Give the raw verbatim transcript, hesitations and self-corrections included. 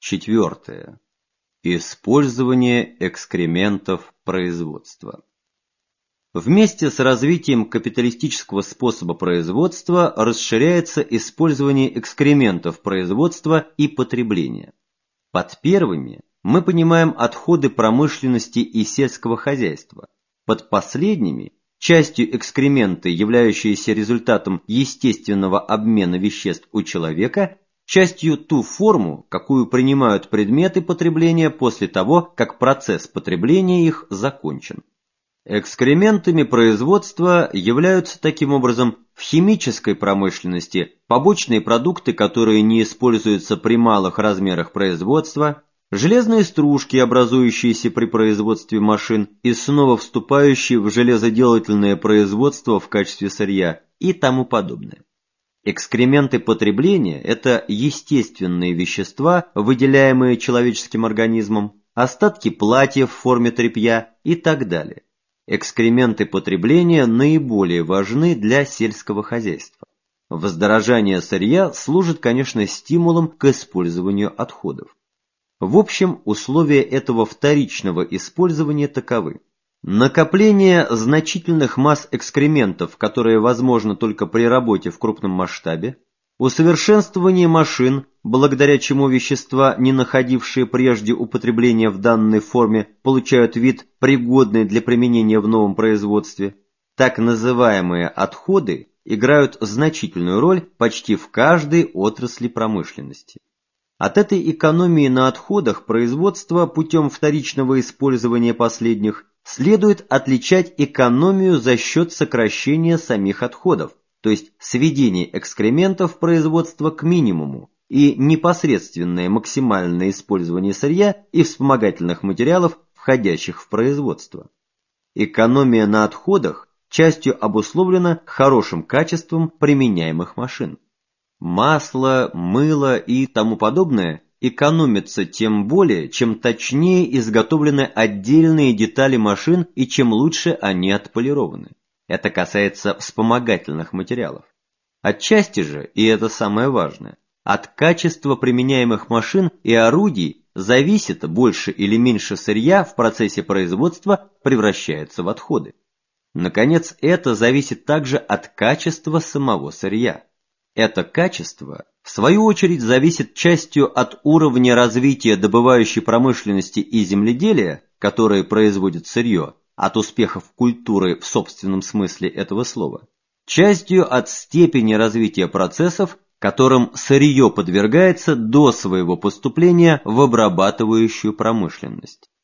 Четвертое. Использование экскрементов производства. Вместе с развитием капиталистического способа производства расширяется использование экскрементов производства и потребления. Под первыми мы понимаем отходы промышленности и сельского хозяйства. Под последними – частью экскременты, являющиеся результатом естественного обмена веществ у человека, частью ту форму, какую принимают предметы потребления после того, как процесс потребления их закончен. Экскрементами производства являются таким образом в химической промышленности побочные продукты, которые не используются при малых размерах производства, железные стружки, образующиеся при производстве машин и снова вступающие в железоделательное производство в качестве сырья и тому подобное. Экскременты потребления – это естественные вещества, выделяемые человеческим организмом, остатки платьев в форме тряпья и так далее. Экскременты потребления наиболее важны для сельского хозяйства. Воздорожание сырья служит, конечно, стимулом к использованию отходов. В общем, условия этого вторичного использования таковы. Накопление значительных масс экскрементов, которые возможно только при работе в крупном масштабе, усовершенствование машин, благодаря чему вещества, не находившие прежде употребления в данной форме, получают вид, пригодный для применения в новом производстве. Так называемые отходы играют значительную роль почти в каждой отрасли промышленности. От этой экономии на отходах производства путем вторичного использования последних следует отличать экономию за счет сокращения самих отходов, то есть сведения экскрементов производства к минимуму и непосредственное максимальное использование сырья и вспомогательных материалов, входящих в производство. Экономия на отходах частью обусловлена хорошим качеством применяемых машин. Масло, мыло и тому подобное экономятся тем более, чем точнее изготовлены отдельные детали машин и чем лучше они отполированы. Это касается вспомогательных материалов. Отчасти же, и это самое важное, от качества применяемых машин и орудий зависит, больше или меньше сырья в процессе производства превращается в отходы. Наконец, это зависит также от качества самого сырья. Это качество, в свою очередь, зависит частью от уровня развития добывающей промышленности и земледелия, которые производят сырье, от успехов культуры в собственном смысле этого слова, частью от степени развития процессов, которым сырье подвергается до своего поступления в обрабатывающую промышленность.